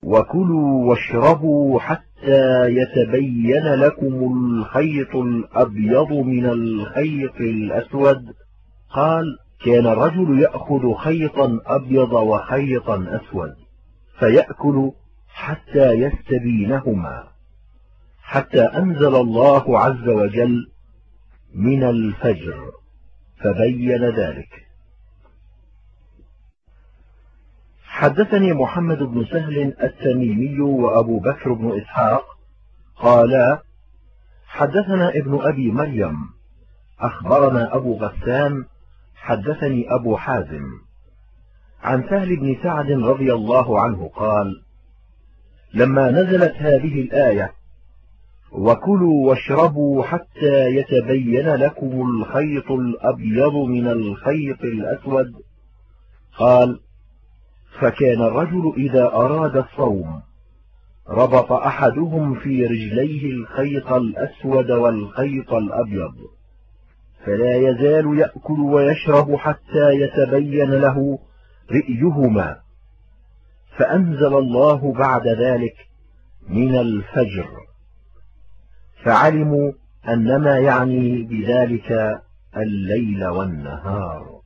وكلوا واشربوا حتى يتبين لكم الخيط الأبيض من الخيط الأسود. قال: كان الرجل يأخذ خيطا أبيض وخيطا أسود فيأكل حتى يستبينهما، حتى أنزل الله عز وجل: من الفجر، فبين ذلك. حدثني محمد بن سهل التميمي وأبو بكر بن إسحاق قالا: حدثنا ابن أبي مريم أخبرنا أبو غسان حدثني أبو حازم عن سهل بن سعد رضي الله عنه قال: لما نزلت هذه الآية: وكلوا واشربوا حتى يتبين لكم الخيط الأبيض من الخيط الأسود، قال: فكان الرجل إذا أراد الصوم ربط أحدهم في رجليه الخيط الأسود والخيط الأبيض، فلا يزال يأكل ويشرب حتى يتبين له رئيهما، فأنزل الله بعد ذلك: من الفجر، فعلموا أنما يعني بذلك الليل والنهار.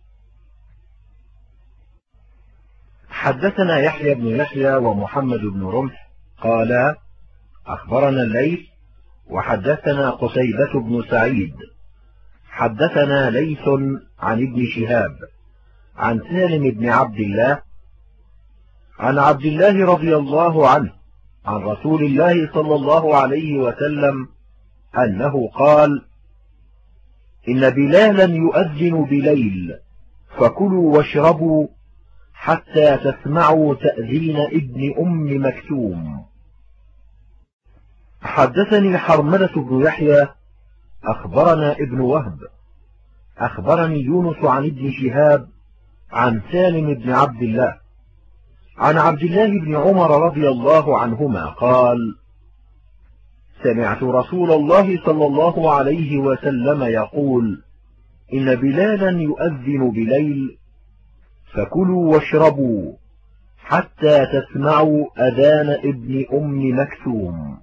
حدثنا يحيى بن يحيى ومحمد بن رمح قالا: أخبرنا الليث وحدثنا قتيبة بن سعيد حدثنا ليث عن ابن شهاب عن سالم بن عبد الله عن عبد الله رضي الله عنه عن رسول الله صلى الله عليه وسلم أنه قال: إن بلالا يؤذن بليل، فكلوا واشربوا حتى تسمعوا تأذين ابن أم مكتوم. حدثني حرملة بن يحيى أخبرنا ابن وهب أخبرني يونس عن ابن شهاب عن سالم بن عبد الله عن عبد الله بن عمر رضي الله عنهما قال: سمعت رسول الله صلى الله عليه وسلم يقول: إن بلالا يؤذن بليل، فكلوا واشربوا حتى تسمعوا أذان ابن أم مكتوم.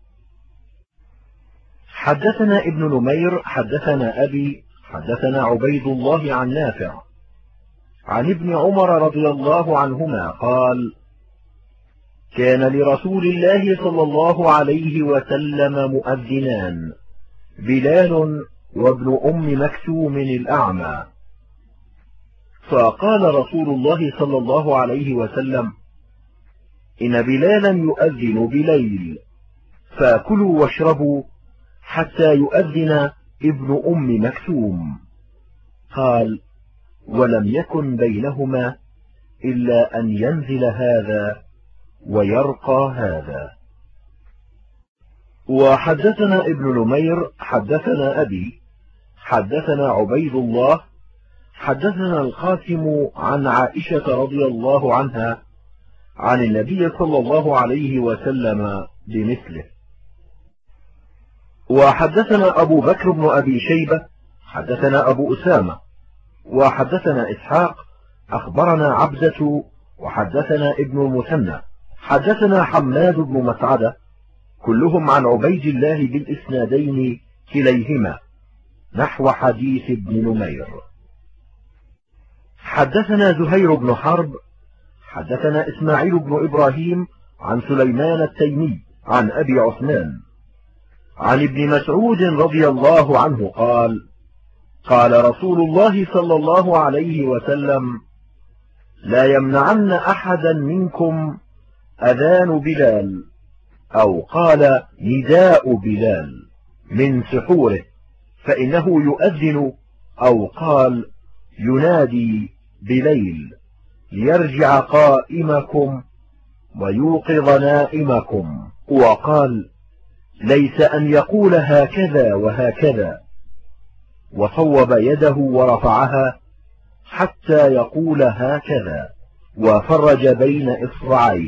حدثنا ابن نمير حدثنا أبي حدثنا عبيد الله عن نافع عن ابن عمر رضي الله عنهما قال: كان لرسول الله صلى الله عليه وسلم مؤذنان، بلال وابن أم مكتوم الأعمى. فقال رسول الله صلى الله عليه وسلم: إن بلالا يؤذن بليل، فكلوا واشربوا حتى يؤذن ابن أم مكتوم. قال: ولم يكن بينهما إلا أن ينزل هذا ويرقى هذا. وحدثنا ابن نمير حدثنا أبي حدثنا عبيد الله حدثنا القاسم عن عائشة رضي الله عنها عن النبي صلى الله عليه وسلم بمثله. وحدثنا أبو بكر بن أبي شيبة حدثنا أبو أسامة وحدثنا إسحاق أخبرنا عبدة وحدثنا ابن المثنى حدثنا حماد بن مسعدة كلهم عن عبيد الله بالإسنادين كليهما نحو حديث ابن نمير. حدثنا زهير بن حرب حدثنا إسماعيل بن إبراهيم عن سليمان التيمي عن أبي عثمان عن ابن مسعود رضي الله عنه قال: قال رسول الله صلى الله عليه وسلم: لا يمنعن أحدا منكم أذان بلال، أو قال نداء بلال، من سحوره، فإنه يؤذن، أو قال ينادي بليل، ليرجع قائمكم ويوقظ نائمكم. وقال: ليس أن يقول هكذا وهكذا، وصوب يده ورفعها حتى يقول هكذا، وفرج بين إصبعيه.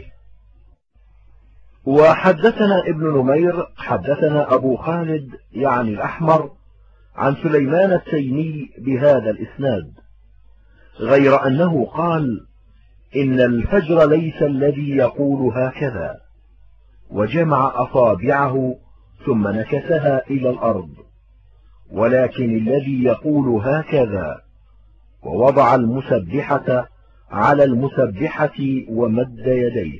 وحدثنا ابن نمير حدثنا أبو خالد يعني الأحمر عن سليمان التيمي بهذا الإسناد، غير أنه قال: إن الفجر ليس الذي يقول هكذا، وجمع أصابعه ثم نكسها إلى الأرض، ولكن الذي يقول هكذا، ووضع المسبحة على المسبحة ومد يديه.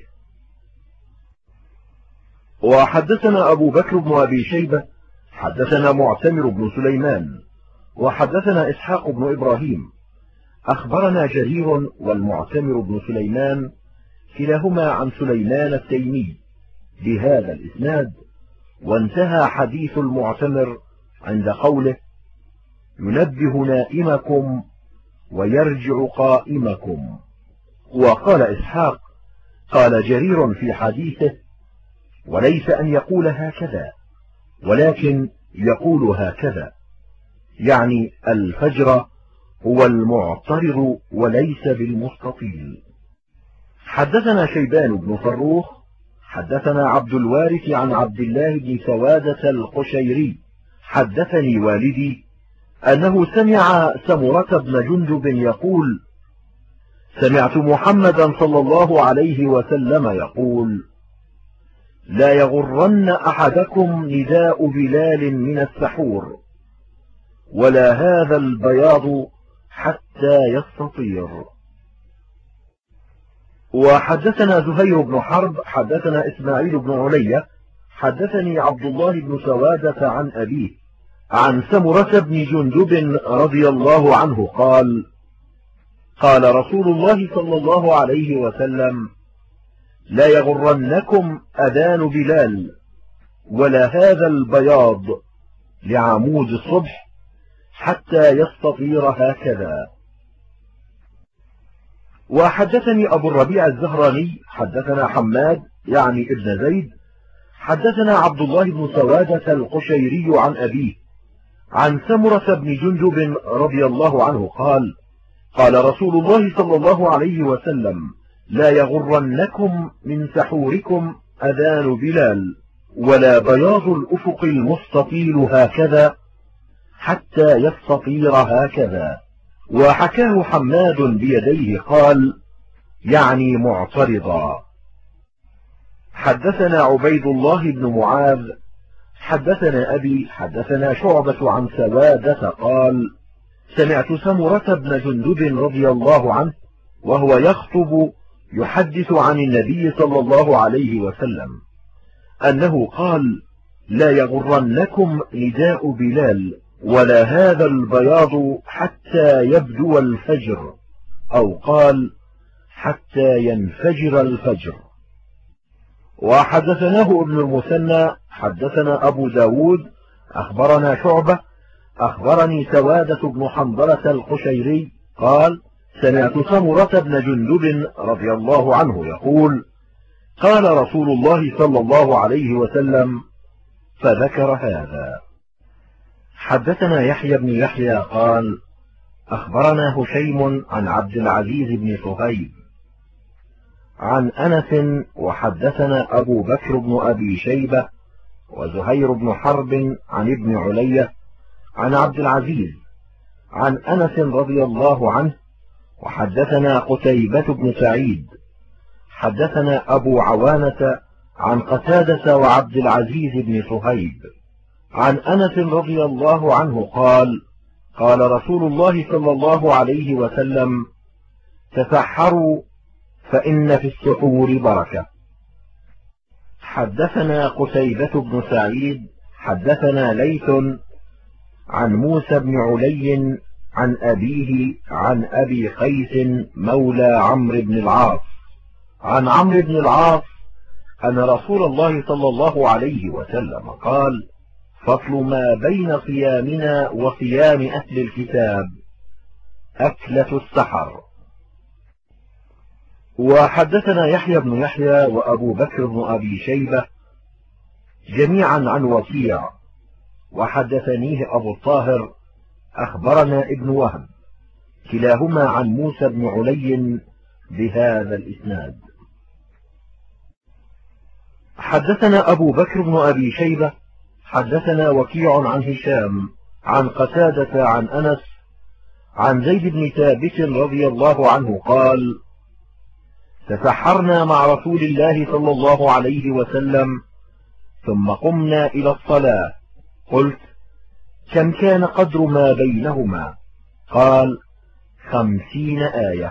وحدثنا أبو بكر بن أبي شيبة حدثنا معتمر بن سليمان وحدثنا إسحاق بن إبراهيم أخبرنا جرير والمعتمر بن سليمان كلاهما عن سليمان التيمي بهذا الإسناد، وانتهى حديث المعتمر عند قوله: ينبه نائمكم ويرجع قائمكم. وقال إسحاق: قال جرير في حديثه: وليس أن يقول هكذا، ولكن يقول هكذا، يعني الفجر هو المعترض وليس بالمستطيل. حدثنا شيبان بن فروخ حدثنا عبد الوارث عن عبد الله بن سوادة القشيري حدثني والدي أنه سمع سمرة بن جندب يقول: سمعت محمدا صلى الله عليه وسلم يقول: لا يغرن أحدكم نداء بلال من السحور، ولا هذا البياض حتى يستطير. وحدثنا زهير بن حرب حدثنا إسماعيل بن علية حدثني عبد الله بن سوادة عن أبيه عن سمرة بن جندب رضي الله عنه قال: قال رسول الله صلى الله عليه وسلم: لا يغرنكم أذان بلال، ولا هذا البياض لعمود الصبح حتى يستطير هكذا. وحدثني أبو الربيع الزهراني حدثنا حماد يعني ابن زيد حدثنا عبد الله بن سوادة القشيري عن أبيه عن سمرة بن جندب رضي الله عنه قال: قال رسول الله صلى الله عليه وسلم: لا يغرنكم من سحوركم أذان بلال، ولا بياض الأفق المستطيل هكذا حتى يستطير هكذا. وحكاه حماد بيديه قال: يعني معترضا. حدثنا عبيد الله بن معاذ حدثنا أبي حدثنا شعبة عن سوادة قال: سمعت سمرة بن جندب رضي الله عنه وهو يخطب يحدث عن النبي صلى الله عليه وسلم أنه قال: لا يغرنكم نداء بلال، ولا هذا البياض حتى يبدو الفجر، أو قال: حتى ينفجر الفجر. وحدثناه ابن المثنى حدثنا أبو داود أخبرنا شعبة أخبرني سوادة بن حنظلة القشيري قال: سمعت سمرة بن جندب رضي الله عنه يقول: قال رسول الله صلى الله عليه وسلم، فذكر هذا. حدثنا يحيى بن يحيى قال: أخبرنا هشيم عن عبد العزيز بن صهيب عن أنس، وحدثنا أبو بكر بن أبي شيبة وزهير بن حرب عن ابن علية عن عبد العزيز عن أنس رضي الله عنه، وحدثنا قتيبة بن سعيد حدثنا أبو عوانة عن قتادة وعبد العزيز بن صهيب عن أنس رضي الله عنه قال: قال رسول الله صلى الله عليه وسلم: تسحروا فإن في السحور بركة. حدثنا قتيبة بن سعيد حدثنا ليث عن موسى بن علي عن أبيه عن أبي قيس مولى عمرو بن العاص عن عمرو بن العاص أن رسول الله صلى الله عليه وسلم قال: فصل ما بين صيامنا وصيام أهل الكتاب أكلة السحر. وحدثنا يحيى بن يحيى وأبو بكر بن أبي شيبة جميعا عن وكيع، وحدثنيه أبو الطاهر أخبرنا ابن وهب كلاهما عن موسى بن علي بهذا الإسناد. حدثنا أبو بكر بن أبي شيبة حدثنا وكيع عن هشام عن قتادة عن أنس عن زيد بن ثابت رضي الله عنه قال: تسحرنا مع رسول الله صلى الله عليه وسلم ثم قمنا إلى الصلاة. قلت: كم كان قدر ما بينهما؟ قال: 50 آية.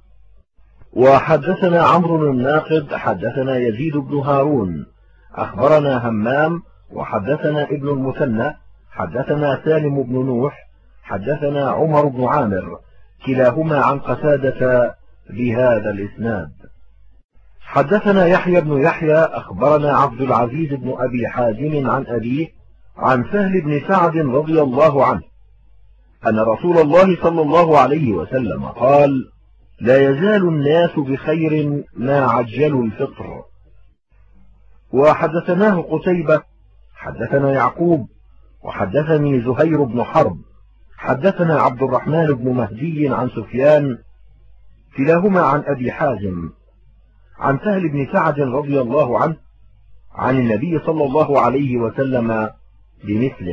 وحدثنا عمرو الناقد حدثنا يزيد بن هارون أخبرنا همام وحدثنا ابن المثنى حدثنا سالم بن نوح حدثنا عمر بن عامر كلاهما عن قتادة بهذا الإسناد. حدثنا يحيى بن يحيى أخبرنا عبد العزيز بن أبي حازم عن أبيه عن سهل بن سعد رضي الله عنه أن رسول الله صلى الله عليه وسلم قال: لا يزال الناس بخير ما عجلوا الفطر. وحدثناه قتيبة حدثنا يعقوب وحدثني زهير بن حرب حدثنا عبد الرحمن بن مهدي عن سفيان كلاهما عن أبي حازم عن سهل بن سعد رضي الله عنه عن النبي صلى الله عليه وسلم بمثله.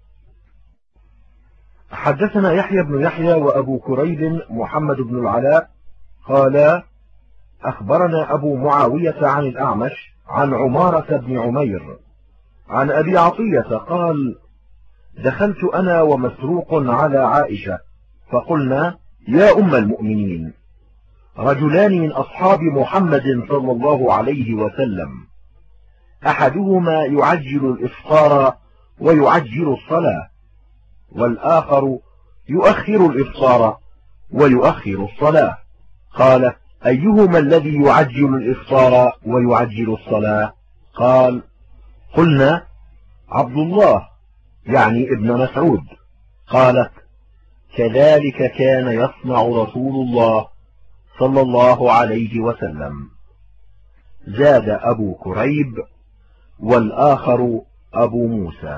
حدثنا يحيى بن يحيى وأبو كريب محمد بن العلاء قالا: أخبرنا أبو معاوية عن الأعمش عن عمارة بن عمير عن أبي عطية قال: دخلت أنا ومسروق على عائشة فقلنا: يا أم المؤمنين، رجلان من أصحاب محمد صلى الله عليه وسلم، أحدهما يعجل الإفطار ويعجل الصلاة، والآخر يؤخر الإفطار ويؤخر الصلاة. قال: أيهما الذي يعجل الإفطار ويعجل الصلاة؟ قال: قلنا: عبد الله، يعني ابن مسعود. قالت: كذلك كان يصنع رسول الله صلى الله عليه وسلم. زاد أبو كريب: والآخر أبو موسى.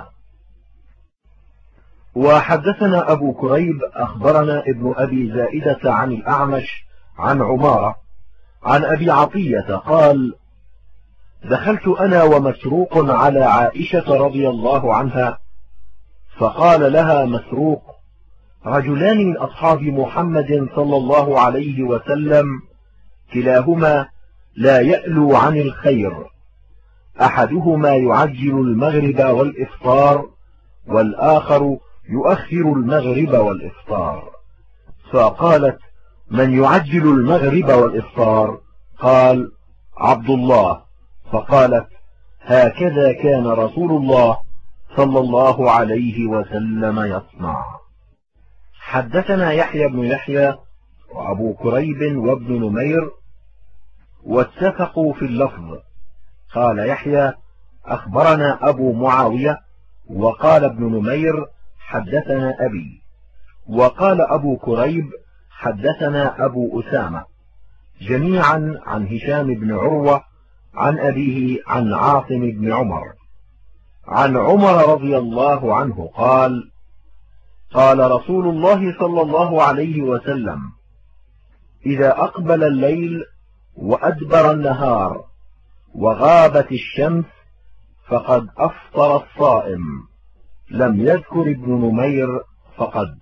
وحدثنا أبو كريب أخبرنا ابن أبي زائدة عن الأعمش عن عمارة عن أبي عطية قال: دخلت أنا ومسروق على عائشة رضي الله عنها فقال لها مسروق: رجلان من أصحاب محمد صلى الله عليه وسلم كلاهما لا يألو عن الخير، أحدهما يعجل المغرب والإفطار والآخر يؤخر المغرب والإفطار. فقالت: من يعجل المغرب والإفطار؟ قال: عبد الله. فقالت: هكذا كان رسول الله صلى الله عليه وسلم يصنع. حدثنا يحيى بن يحيى وأبو كريب وابن نمير واتفقوا في اللفظ. قال يحيى: أخبرنا أبو معاوية، وقال ابن نمير: حدثنا أبي، وقال أبو كريب: حدثنا أبو أسامة، جميعا عن هشام بن عروة عن أبيه عن عاصم بن عمر عن عمر رضي الله عنه قال: قال رسول الله صلى الله عليه وسلم: إذا أقبل الليل وأدبر النهار وغابت الشمس فقد أفطر الصائم. لم يذكر ابن نمير فقد.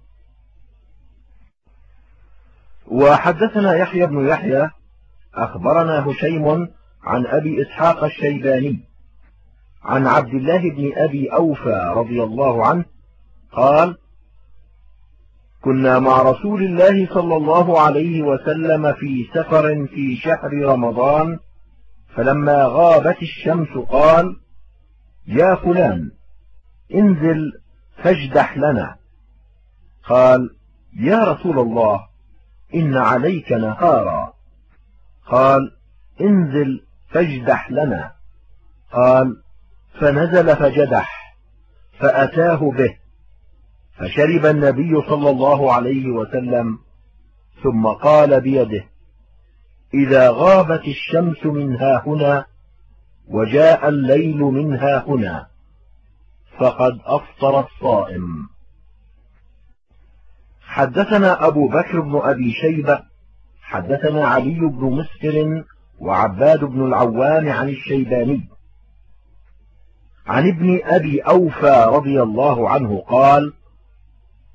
وحدثنا يحيى بن يحيى أخبرنا هشيم عن أبي إسحاق الشيباني عن عبد الله بن أبي أوفى رضي الله عنه قال: كنا مع رسول الله صلى الله عليه وسلم في سفر في شهر رمضان، فلما غابت الشمس قال: يا فلان، انزل فاجدح لنا. قال: يا رسول الله، إن عليك نهارا. قال: انزل فاجدح لنا. قال: فنزل فجدح، فأتاه به، فشرب النبي صلى الله عليه وسلم، ثم قال بيده: إذا غابت الشمس من هاهنا وجاء الليل من هاهنا فقد أفطر الصائم. حدثنا أبو بكر بن أبي شيبة حدثنا علي بن مسكر وعباد بن العوام عن الشيباني عن ابن أبي أوفى رضي الله عنه قال: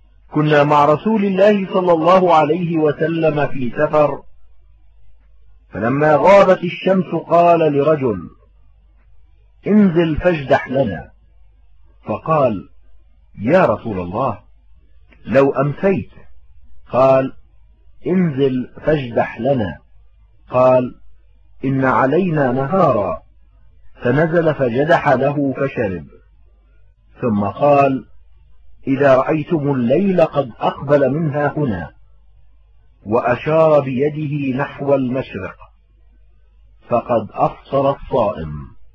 كنا مع رسول الله صلى الله عليه وسلم في سفر، فلما غابت الشمس قال لرجل: انزل فاجدح لنا. فقال: يا رسول الله، لو أمسيت. قال: انزل فاجدح لنا. قال: إن علينا نهارا. فنزل فجدح له فشرب. ثم قال: إذا رأيتم الليل قد أقبل منها هنا، وأشار بيده نحو المشرق، فقد أفطر الصائم.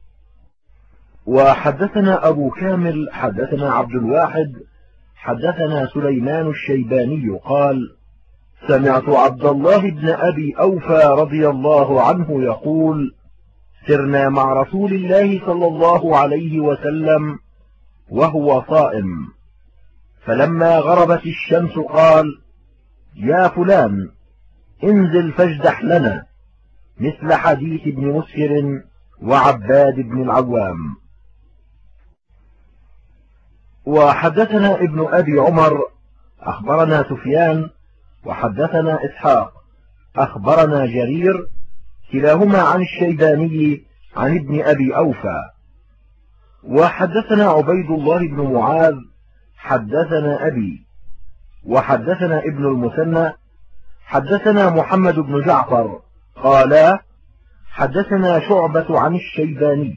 وحدثنا أبو كامل حدثنا عبد الواحد حدثنا سليمان الشيباني قال: سمعت عبد الله بن أبي أوفى رضي الله عنه يقول: سرنا مع رسول الله صلى الله عليه وسلم وهو صائم، فلما غربت الشمس قال: يا فلان، انزل فاجدح لنا، مثل حديث ابن مسهر وعباد بن العوام. وحدثنا ابن أبي عمر أخبرنا سفيان وحدثنا إسحاق أخبرنا جرير، كلاهما عن الشيباني عن ابن أبي أوفى. وحدثنا عبيد الله بن معاذ حدثنا أبي، وحدثنا ابن المثنى حدثنا محمد بن جعفر قالا: حدثنا شعبة عن الشيباني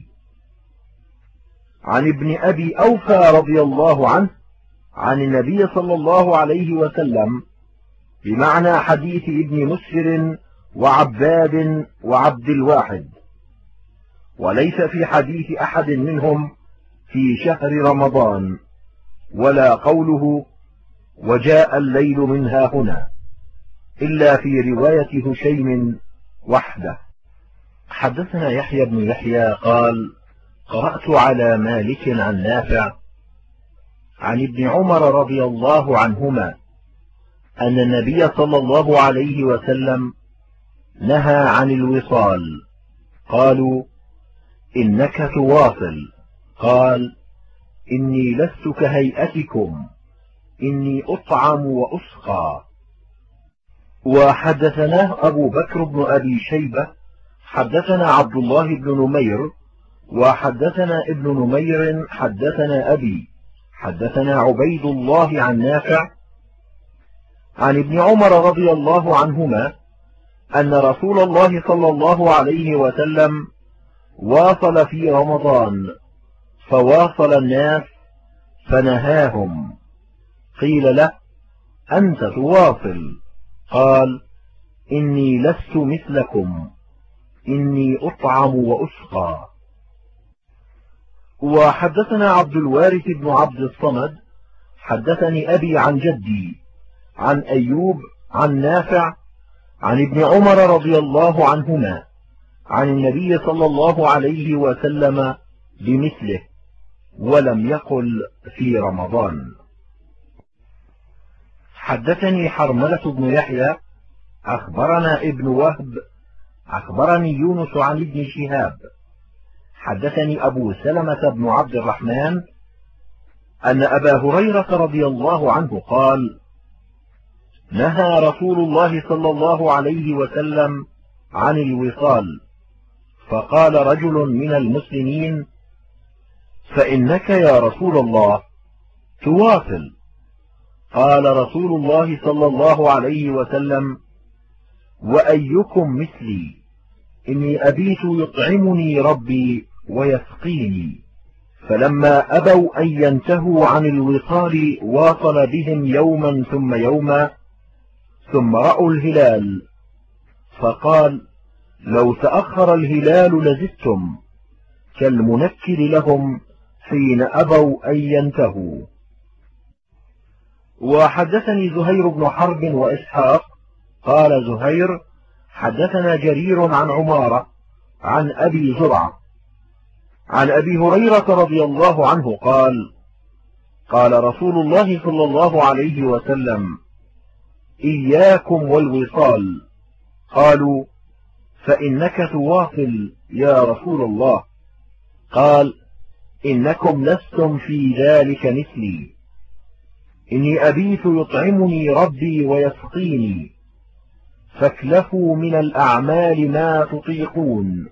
عن ابن أبي أوفى رضي الله عنه عن النبي صلى الله عليه وسلم بمعنى حديث ابن مسهر وعباد وعبد الواحد، وليس في حديث أحد منهم في شهر رمضان، ولا قوله وجاء الليل منها هنا، إلا في رواية هشيم وحده. حدثنا يحيى بن يحيى قال: قرأت على مالك عن نافع عن ابن عمر رضي الله عنهما أن النبي صلى الله عليه وسلم نهى عن الوصال. قالوا: إنك تواصل. قال: إني لست كهيئتكم، إني أطعم وأسقى. وحدثناه أبو بكر بن أبي شيبة حدثنا عبد الله بن نمير، وحدثنا ابن نمير حدثنا أبي حدثنا عبيد الله عن نافع عن ابن عمر رضي الله عنهما أن رسول الله صلى الله عليه وسلم واصل في رمضان، فواصل الناس فنهاهم. قيل له: أنت تواصل. قال: إني لست مثلكم، إني أطعم وأسقى. وحدثنا عبد الوارث بن عبد الصمد حدثني أبي عن جدي عن أيوب عن نافع عن ابن عمر رضي الله عنهما عن النبي صلى الله عليه وسلم بمثله، ولم يقل في رمضان. حدثني حرملة بن يحيى أخبرنا ابن وهب أخبرني يونس عن ابن شهاب حدثني أبو سلمة بن عبد الرحمن أن أبا هريرة رضي الله عنه قال: نهى رسول الله صلى الله عليه وسلم عن الوصال، فقال رجل من المسلمين: فإنك يا رسول الله تواصل. قال رسول الله صلى الله عليه وسلم: وأيكم مثلي، إني أبيت يطعمني ربي ويسقيني. فلما أبوا أن ينتهوا عن الوصال واصل بهم يوما ثم يوما، ثم رأوا الهلال، فقال: لو تأخر الهلال لزدتم، كالمنكر لهم حين أبوا أن ينتهوا. وحدثني زهير بن حرب وإسحاق قال زهير: حدثنا جرير عن عمارة عن أبي زرعة عن أبي هريرة رضي الله عنه قال: قال رسول الله صلى الله عليه وسلم: إياكم والوصال. قالوا: فإنك تواصل يا رسول الله. قال: إنكم لستم في ذلك مثلي، إني أبيت يطعمني ربي ويسقيني، فاكلفوا من الأعمال ما تطيقون.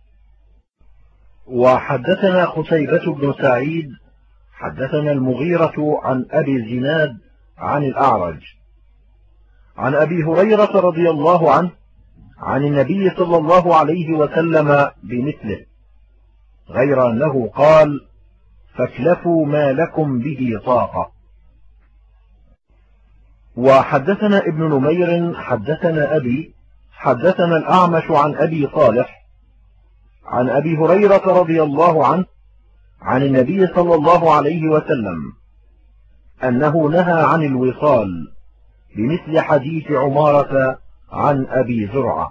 وحدثنا قتيبة بن سعيد حدثنا المغيرة عن أبي الزناد عن الأعرج عن أبي هريرة رضي الله عنه عن النبي صلى الله عليه وسلم بمثله، غير أنه قال: فاكلفوا ما لكم به طاقة. وحدثنا ابن نمير حدثنا أبي حدثنا الأعمش عن أبي صالح عن أبي هريرة رضي الله عنه عن النبي صلى الله عليه وسلم أنه نهى عن الوصال بمثل حديث عمارة عن أبي زرعة.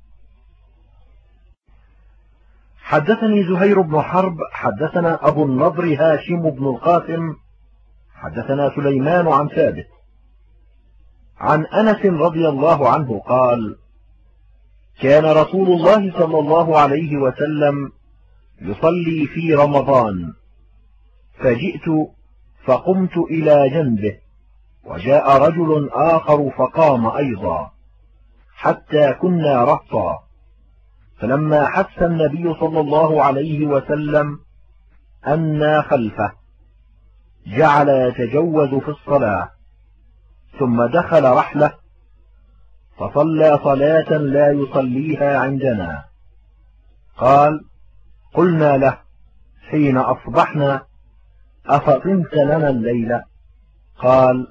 حدثني زهير بن حرب حدثنا أبو النضر هاشم بن القاسم حدثنا سليمان عن ثابت عن أنس رضي الله عنه قال: كان رسول الله صلى الله عليه وسلم يصلي في رمضان، فجئت فقمت إلى جنبه، وجاء رجل آخر فقام أيضا، حتى كنا رهطا، فلما حس النبي صلى الله عليه وسلم أنا خلفه جعل يتجوز في الصلاة، ثم دخل رحله فصلى صلاة لا يصليها عندنا. قال: قلنا له حين أصبحنا: أفطنت لنا الليلة؟ قال: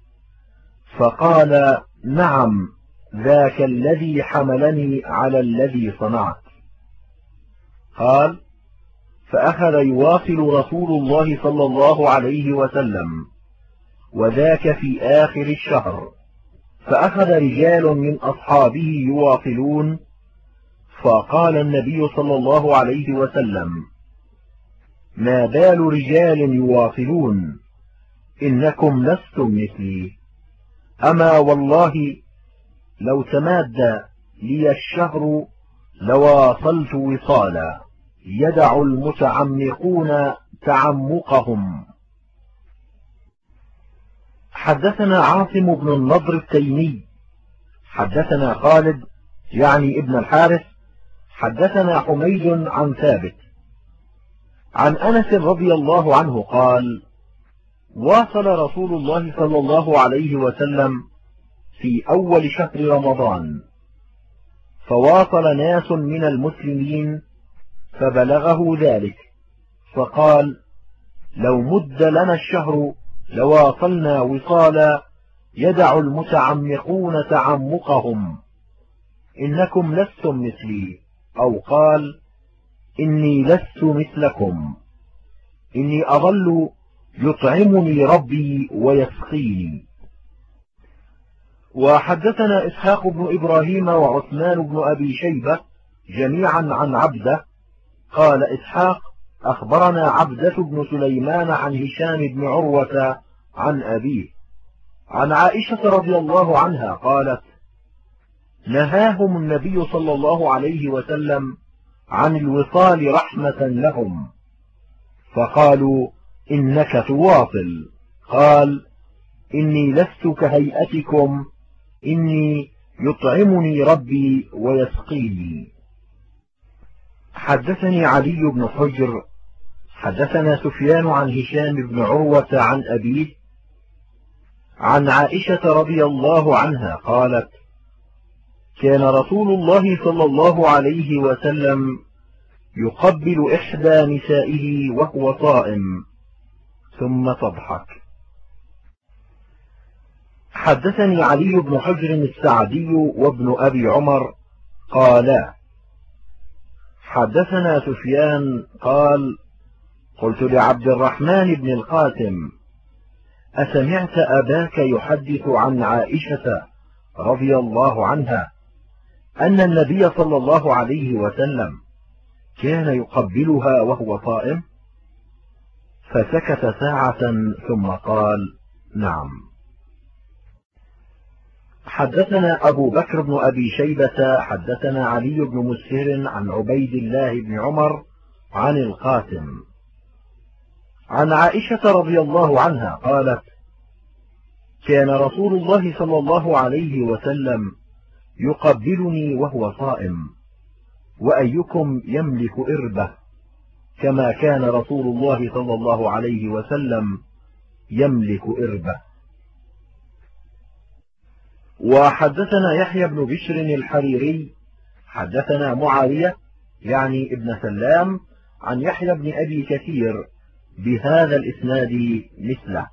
فقال: نعم، ذاك الذي حملني على الذي صنعت. قال: فأخذ يواصل رسول الله صلى الله عليه وسلم، وذاك في آخر الشهر، فأخذ رجال من أصحابه يواصلون، فقال النبي صلى الله عليه وسلم: ما بال رجال يواصلون؟ إنكم لستم مثلي. أما والله لو تماد لي الشهر لواصلت وصالا، يدع المتعمقون تعمقهم. حدثنا عاصم بن النضر التيمي حدثنا خالد يعني ابن الحارث حدثنا حميد عن ثابت عن أنس رضي الله عنه قال: واصل رسول الله صلى الله عليه وسلم في أول شهر رمضان، فواصل ناس من المسلمين فبلغه ذلك، فقال: لو مد لنا الشهر لواصلنا وصالا، يدع المتعمقون تعمقهم. إنكم لستم مثلي، أو قال: إني لست مثلكم، إني أظل يطعمني ربي ويسقيني. وحدثنا إسحاق بن إبراهيم وعثمان بن أبي شيبة جميعا عن عبده. قال إسحاق: أخبرنا عبدة بن سليمان عن هشام بن عروة عن أبيه عن عائشة رضي الله عنها قالت: نهاهم النبي صلى الله عليه وسلم عن الوصال رحمة لهم، فقالوا: إنك تواصل. قال: إني لست كهيئتكم، إني يطعمني ربي ويسقيني. حدثني علي بن حجر حدثنا سفيان عن هشام بن عروة عن أبيه عن عائشة رضي الله عنها قالت: كان رسول الله صلى الله عليه وسلم يقبل إحدى نسائه وهو صائم ثم تضحك. حدثني علي بن حجر السعدي وابن أبي عمر قالا: حدثنا سفيان قال: قلت لعبد الرحمن بن القاسم: أسمعت أباك يحدث عن عائشة رضي الله عنها أن النبي صلى الله عليه وسلم كان يقبلها وهو صائم؟ فسكت ساعة ثم قال: نعم. حدثنا أبو بكر بن أبي شيبة حدثنا علي بن مسهر عن عبيد الله بن عمر عن القاسم عن عائشة رضي الله عنها قالت: كان رسول الله صلى الله عليه وسلم يقبلني وهو صائم، وأيكم يملك إربة كما كان رسول الله صلى الله عليه وسلم يملك إربة. وحدثنا يحيى بن بشر الحريري حدثنا معاوية يعني ابن سلام عن يحيى بن أبي كثير بهذا الإسناد مثله.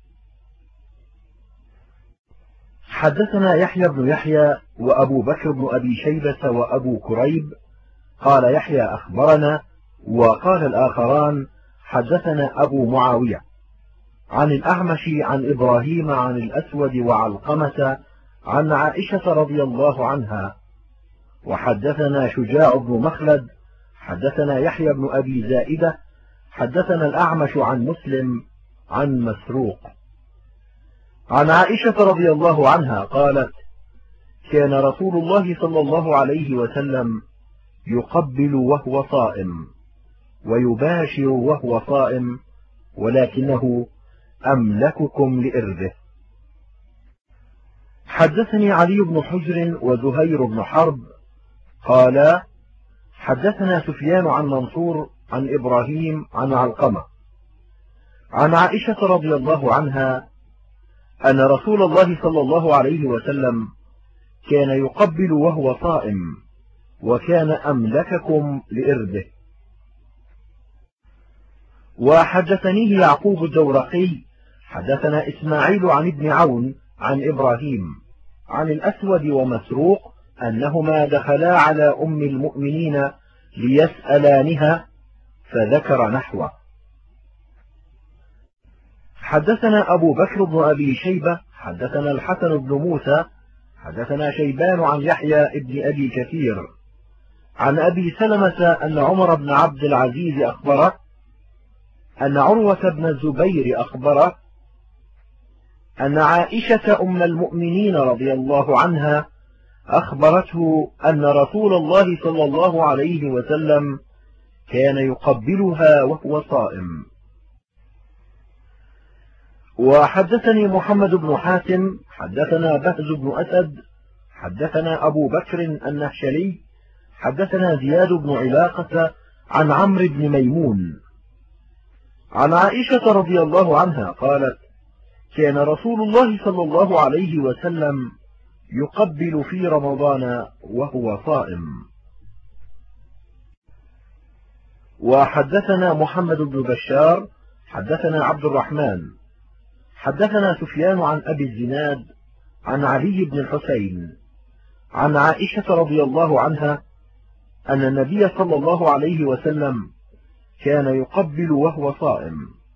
حدثنا يحيى بن يحيى وأبو بكر بن أبي شيبة وأبو كريب قال يحيى أخبرنا، وقال الآخران حدثنا أبو معاوية عن الأعمش عن إبراهيم عن الأسود وعلقمة عن عائشة رضي الله عنها. وحدثنا شجاع بن مخلد حدثنا يحيى بن أبي زائدة حدثنا الأعمش عن مسلم عن مسروق عن عائشة رضي الله عنها قالت: كان رسول الله صلى الله عليه وسلم يقبل وهو صائم ويباشر وهو صائم، ولكنه أملككم لإربه. حدثني علي بن حجر وزهير بن حرب قالا: حدثنا سفيان عن منصور عن إبراهيم عن علقمة عن عائشة رضي الله عنها أن رسول الله صلى الله عليه وسلم كان يقبل وهو صائم، وكان أملككم لإربه. وحدثنيه يعقوب الدورقي حدثنا إسماعيل عن ابن عون عن إبراهيم عن الأسود ومسروق أنهما دخلا على أم المؤمنين ليسألانها فذكر نحوه. حدثنا أبو بكر بن أبي شيبة حدثنا الحسن بن موسى حدثنا شيبان عن يحيى ابن أبي كثير عن أبي سلمة أن عمر بن عبد العزيز أخبره أن عروة بن الزبير أخبره أن عائشة أم المؤمنين رضي الله عنها أخبرته أن رسول الله صلى الله عليه وسلم كان يقبلها وهو صائم. وحدثني محمد بن حاتم حدثنا بهز بن أسد حدثنا أبو بكر النهشلي حدثنا زياد بن علاقة عن عمرو بن ميمون عن عائشة رضي الله عنها قالت: كان رسول الله صلى الله عليه وسلم يقبل في رمضان وهو صائم. وحدثنا محمد بن بشار حدثنا عبد الرحمن حدثنا سفيان عن أبي الزناد عن علي بن الحسين عن عائشة رضي الله عنها أن النبي صلى الله عليه وسلم كان يقبل وهو صائم.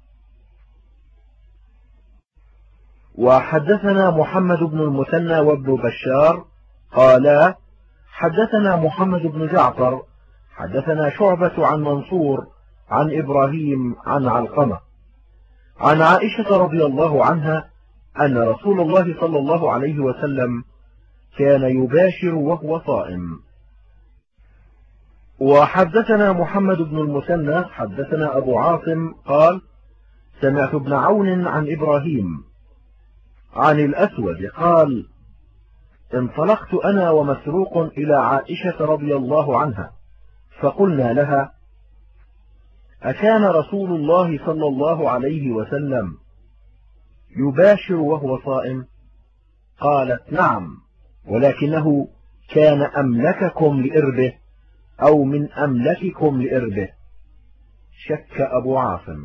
وحدثنا محمد بن المثنى وابن بشار قالا: حدثنا محمد بن جعفر حدثنا شعبة عن منصور عن إبراهيم عن علقمة عن عائشة رضي الله عنها أن رسول الله صلى الله عليه وسلم كان يباشر وهو صائم. وحدثنا محمد بن المثنى حدثنا أبو عاصم قال: سمعت ابن عون عن إبراهيم عن الأسود قال: انطلقت أنا ومسروق إلى عائشة رضي الله عنها فقلنا لها: أكان رسول الله صلى الله عليه وسلم يباشر وهو صائم؟ قالت: نعم، ولكنه كان أملككم لإربه أو من أملككم لإربه. شك أبو عاصم.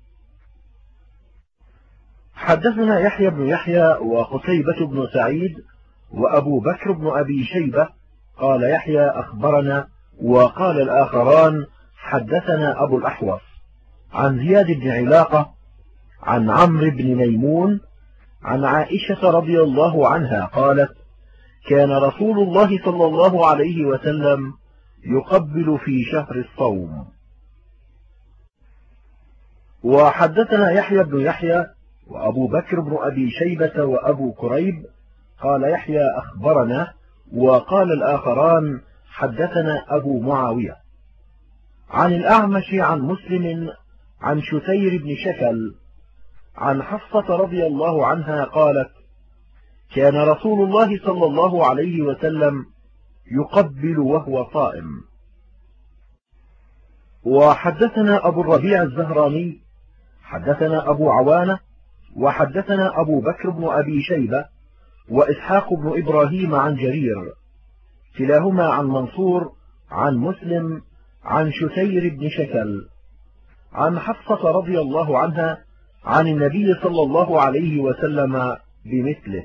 حدثنا يحيى بن يحيى وقتيبة بن سعيد وأبو بكر بن أبي شيبة قال يحيى أخبرنا، وقال الآخران حدثنا أبو الأحوص عن زياد بن علاقة عن عمرو بن ميمون عن عائشة رضي الله عنها قالت: كان رسول الله صلى الله عليه وسلم يقبل في شهر الصوم. وحدثنا يحيى بن يحيى وأبو بكر بن أبي شيبة وأبو كريب قال يحيى أخبرنا، وقال الآخران حدثنا أبو معاوية عن الأعمش عن مسلم عن شتير بن شكل عن حفصة رضي الله عنها قالت: كان رسول الله صلى الله عليه وسلم يقبل وهو صائم. وحدثنا أبو الربيع الزهراني حدثنا أبو عوانة وحدثنا أبو بكر بن أبي شيبة وإسحاق بن إبراهيم عن جرير كلاهما عن منصور عن مسلم عن شتير بن شكل عن حفصة رضي الله عنها عن النبي صلى الله عليه وسلم بمثله.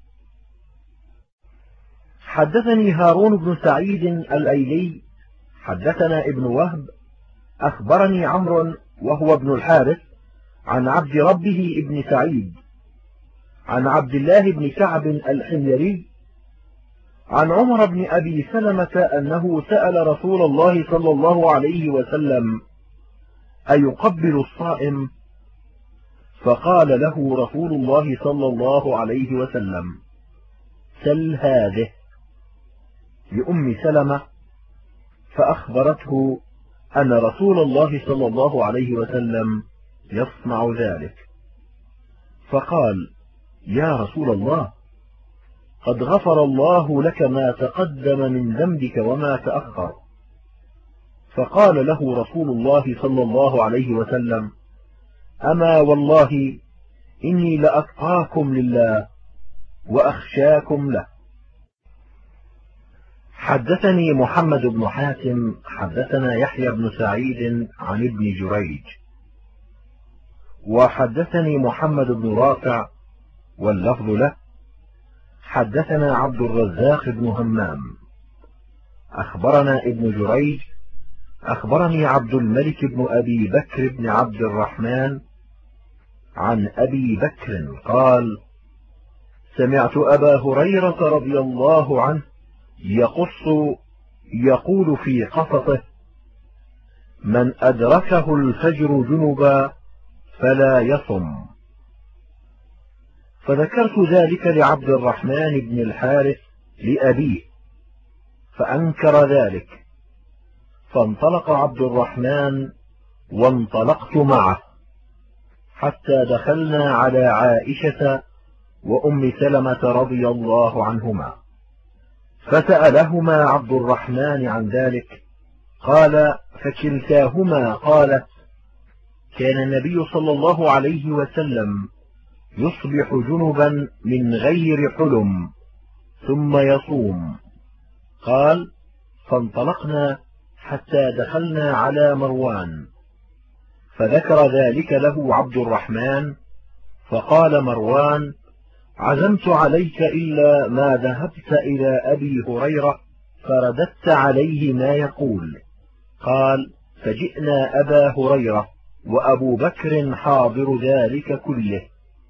حدثني هارون بن سعيد الأيلي حدثنا ابن وهب أخبرني عمرو وهو ابن الحارث عن عبد ربه ابن سعيد عن عبد الله بن كعب الحميري عن عمر بن أبي سلمة أنه سأل رسول الله صلى الله عليه وسلم أيقبل الصائم؟ فقال له رسول الله صلى الله عليه وسلم سل هذه لأم سلمة، فأخبرته أن رسول الله صلى الله عليه وسلم يصنع ذلك، فقال يا رسول الله قد غفر الله لك ما تقدم من ذنبك وما تأخر. فقال له رسول الله صلى الله عليه وسلم أما والله إني لأتقاكم لله وأخشاكم له. حدثني محمد بن حاتم حدثنا يحيى بن سعيد عن ابن جريج وحدثني محمد بن رافع واللفظ له حدثنا عبد الرزاق بن همام أخبرنا ابن جريج أخبرني عبد الملك بن أبي بكر بن عبد الرحمن عن أبي بكر قال سمعت أبا هريرة رضي الله عنه يقول في قصصه من أدركه الفجر جنبا فلا يصم. فذكرت ذلك لعبد الرحمن بن الحارث لأبيه فأنكر ذلك، فانطلق عبد الرحمن وانطلقت معه حتى دخلنا على عائشة وأم سلمة رضي الله عنهما، فسألهما عبد الرحمن عن ذلك، قال فكلتاهما قالت كان النبي صلى الله عليه وسلم يصبح جنبا من غير حلم ثم يصوم. قال فانطلقنا حتى دخلنا على مروان، فذكر ذلك له عبد الرحمن، فقال مروان عزمت عليك إلا ما ذهبت إلى أبي هريرة فرددت عليه ما يقول. قال فجئنا أبا هريرة وأبو بكر حاضر ذلك كله.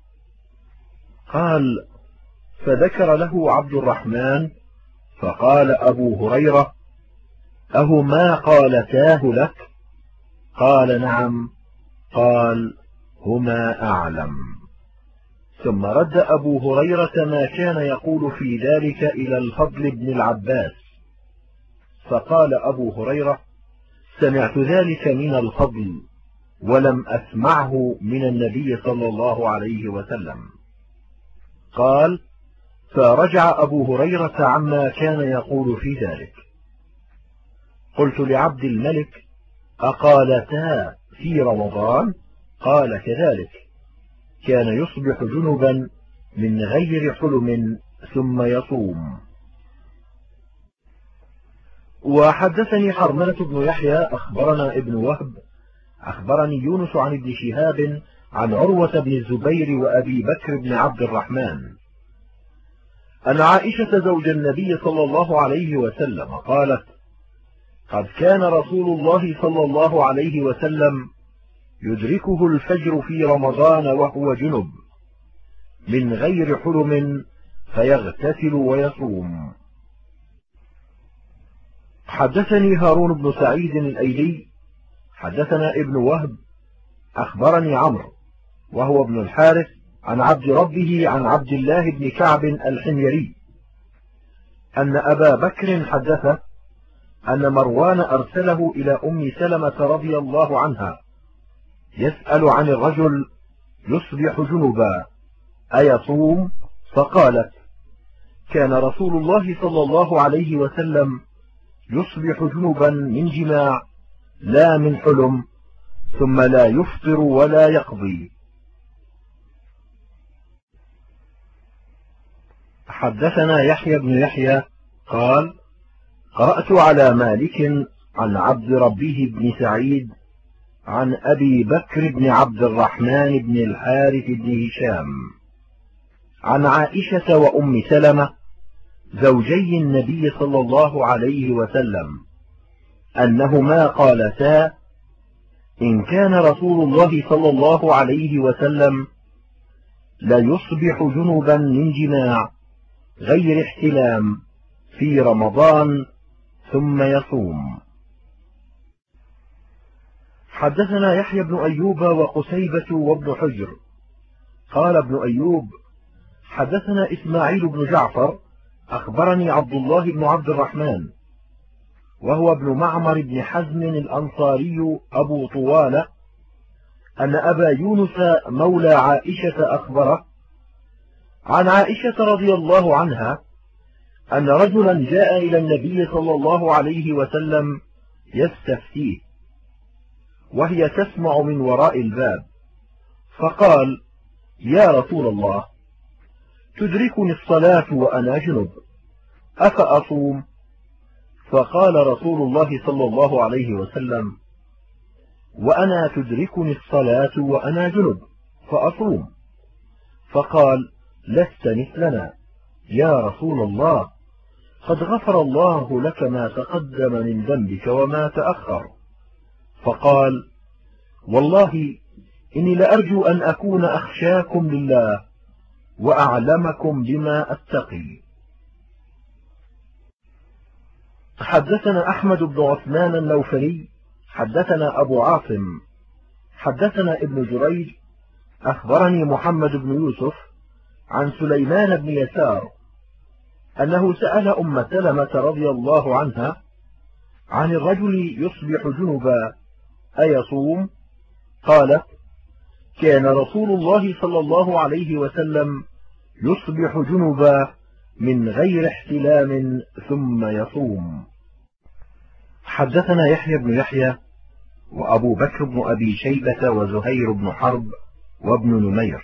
قال فذكر له عبد الرحمن، فقال أبو هريرة أهما قالتاه لك؟ قال نعم. قال هما أعلم. ثم رد أبو هريرة ما كان يقول في ذلك إلى الفضل بن العباس، فقال أبو هريرة سمعت ذلك من الفضل ولم أسمعه من النبي صلى الله عليه وسلم. قال فرجع أبو هريرة عما كان يقول في ذلك. قلت لعبد الملك أقالتا في رمضان؟ قال كذلك، كان يصبح جنبا من غير حلم ثم يصوم. وحدثني حرملة بن يحيى أخبرنا ابن وهب أخبرني يونس عن ابن شهاب عن عروة بن الزبير وأبي بكر بن عبد الرحمن أن عائشة زوج النبي صلى الله عليه وسلم قالت قد كان رسول الله صلى الله عليه وسلم يدركه الفجر في رمضان وهو جنب من غير حلم فيغتسل ويصوم. حدثني هارون بن سعيد الأيلي حدثنا ابن وهب أخبرني عمرو وهو ابن الحارث عن عبد ربه عن عبد الله بن كعب الحميري أن أبا بكر حدثه أن مروان أرسله إلى أم سلمة رضي الله عنها يسأل عن الرجل يصبح جنبا أيصوم؟ فقالت كان رسول الله صلى الله عليه وسلم يصبح جنبا من جماع لا من حلم، ثم لا يفطر ولا يقضي. حدثنا يحيى بن يحيى قال: قرأت على مالك عن عبد ربه بن سعيد عن أبي بكر بن عبد الرحمن بن الحارث بن هشام عن عائشة وأم سلمة زوجي النبي صلى الله عليه وسلم أنهما قالتا: إن كان رسول الله صلى الله عليه وسلم ليصبح جنبا من جماع غير احتلام في رمضان ثم يصوم. حدثنا يحيى بن أيوب وقتيبة وابن حجر قال ابن أيوب: حدثنا إسماعيل بن جعفر أخبرني عبد الله بن عبد الرحمن وهو ابن معمر بن حزم الأنصاري أبو طوالة أن أبا يونس مولى عائشة أخبره عن عائشة رضي الله عنها أن رجلا جاء إلى النبي صلى الله عليه وسلم يستفتيه وهي تسمع من وراء الباب، فقال: يا رسول الله، تدركني الصلاة وأنا جنب، أفأصوم؟ فقال رسول الله صلى الله عليه وسلم: وأنا تدركني الصلاة وأنا جنب فأصوم. فقال: لست مثلنا يا رسول الله، قد غفر الله لك ما تقدم من ذنبك وما تأخر. فقال: والله إني لأرجو أن أكون أخشاكم لله وأعلمكم بما أتقي. حدثنا أحمد بن عثمان النوفلي حدثنا أبو عاصم حدثنا ابن جريج أخبرني محمد بن يوسف عن سليمان بن يسار أنه سأل أم سلمة رضي الله عنها عن الرجل يصبح جنبا أيصوم؟ قالت: كان رسول الله صلى الله عليه وسلم يصبح جنبا من غير احتلام ثم يصوم. حدثنا يحيى بن يحيى وأبو بكر بن أبي شيبة وزهير بن حرب وابن نمير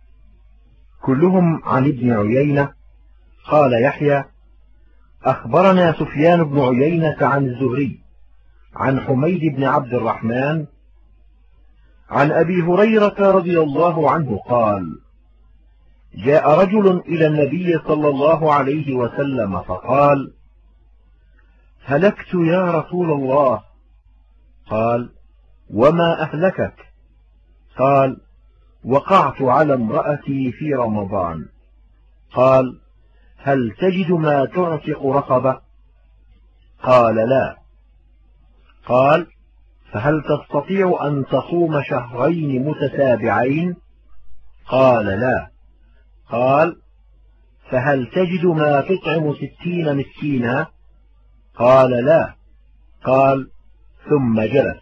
كلهم عن ابن عيينة قال يحيى: أخبرنا سفيان بن عيينة عن الزهري عن حميد بن عبد الرحمن عن أبي هريرة رضي الله عنه قال: جاء رجل إلى النبي صلى الله عليه وسلم فقال: هلكت يا رسول الله. قال: وما أهلكك؟ قال: وقعت على امرأتي في رمضان. قال: هل تجد ما تعتق رقبة؟ قال: لا. قال: فهل تستطيع أن تصوم شهرين متتابعين؟ قال: لا. قال: فهل تجد ما تطعم 60 مسكينا؟ قال: لا. قال: ثم جلس.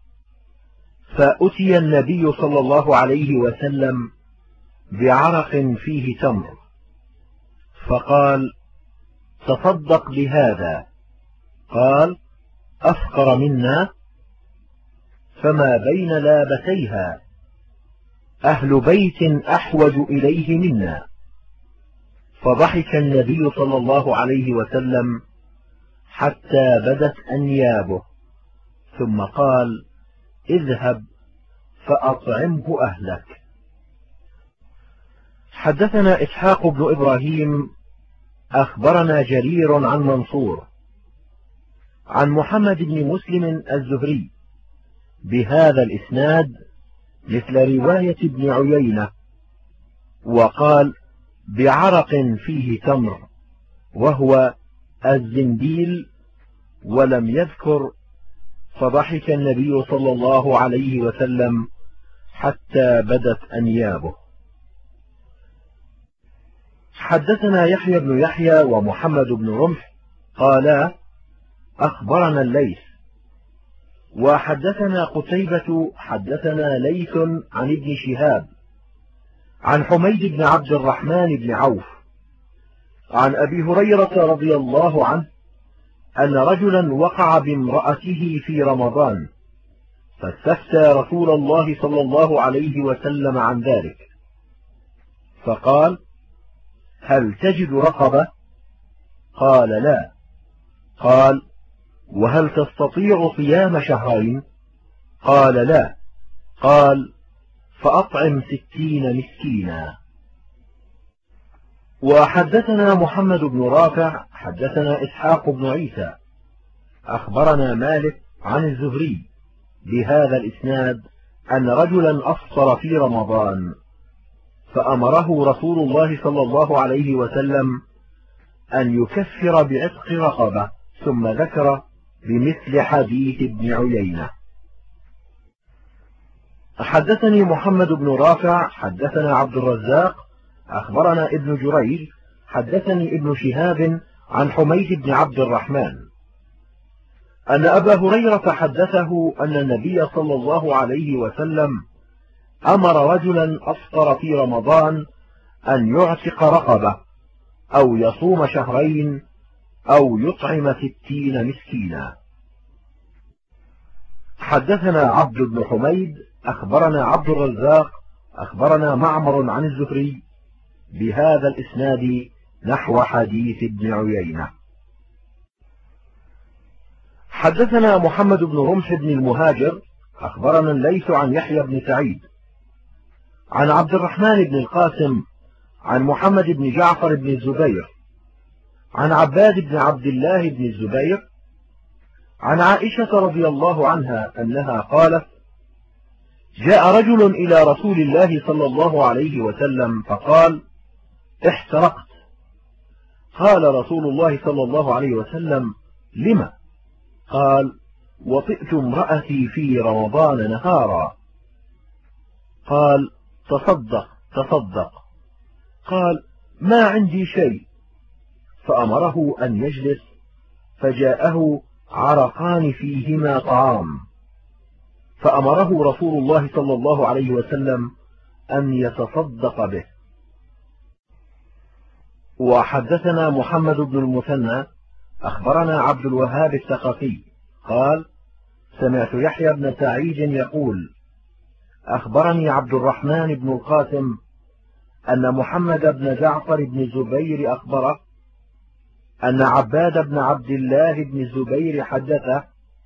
فأتي النبي صلى الله عليه وسلم بعرق فيه تمر، فقال: تصدق بهذا. قال: أفقر منا؟ فما بين لابتيها أهل بيت أحوج إليه منا. فضحك النبي صلى الله عليه وسلم حتى بدت أنيابه، ثم قال: اذهب فأطعمه أهلك. حدثنا إسحاق بن إبراهيم أخبرنا جرير عن منصور عن محمد بن مسلم الزهري بهذا الإسناد مثل رواية ابن عيينة، وقال: بعرق فيه تمر وهو الزنبيل، ولم يذكر فضحك النبي صلى الله عليه وسلم حتى بدت أنيابه. حدثنا يحيى بن يحيى ومحمد بن رمح قالا: أخبرنا الليث، وحدثنا قتيبة حدثنا ليث عن ابن شهاب عن حميد بن عبد الرحمن بن عوف عن أبي هريرة رضي الله عنه أن رجلا وقع بامرأته في رمضان، فاستفتى رسول الله صلى الله عليه وسلم عن ذلك، فقال: هل تجد رقبة؟ قال: لا. قال: وهل تستطيع صيام شهرين؟ قال: لا. قال: فأطعم 60 مسكينا. وحدثنا محمد بن رافع حدثنا إسحاق بن عيسى أخبرنا مالك عن الزهري بهذا الإسناد أن رجلا أفطر في رمضان، فأمره رسول الله صلى الله عليه وسلم أن يكفر بعتق رقبة، ثم ذكر بمثل حديث ابن عيينة. حدثني محمد بن رافع حدثنا عبد الرزاق أخبرنا ابن جريج حدثني ابن شهاب عن حميد بن عبد الرحمن أن أبا هريرة حدثه أن النبي صلى الله عليه وسلم أمر رجلا أفطر في رمضان أن يعتق رقبة أو يصوم شهرين أو يطعم 60 مسكينا. حدثنا عبد بن حميد أخبرنا عبد الرزاق أخبرنا معمر عن الزهري بهذا الإسناد نحو حديث ابن عيينة. حدثنا محمد بن رمح بن المهاجر أخبرنا الليث عن يحيى بن سعيد عن عبد الرحمن بن القاسم عن محمد بن جعفر بن الزبير عن عباد بن عبد الله بن الزبير عن عائشة رضي الله عنها أنها قالت: جاء رجل إلى رسول الله صلى الله عليه وسلم فقال: احترقت. قال رسول الله صلى الله عليه وسلم: لم؟ قال: وطئت امرأتي في رمضان نهارا. قال: تصدق تصدق. قال: ما عندي شيء. فأمره أن يجلس، فجاءه عرقان فيهما طعام، فأمره رسول الله صلى الله عليه وسلم أن يتصدق به. وحدثنا محمد بن المثنى أخبرنا عبد الوهاب الثقفي قال: سمعت يحيى بن سعيد يقول: أخبرني عبد الرحمن بن القاسم أن محمد بن جعفر بن الزبير أخبره أن عباد بن عبد الله بن الزبير حدثه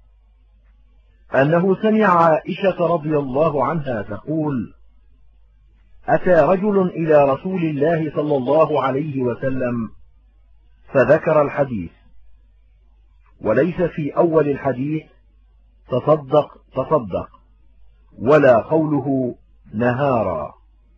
أنه سمع عائشة رضي الله عنها تقول: أتى رجل إلى رسول الله صلى الله عليه وسلم فذكر الحديث، وليس في أول الحديث تصدق تصدق ولا قوله نهارا.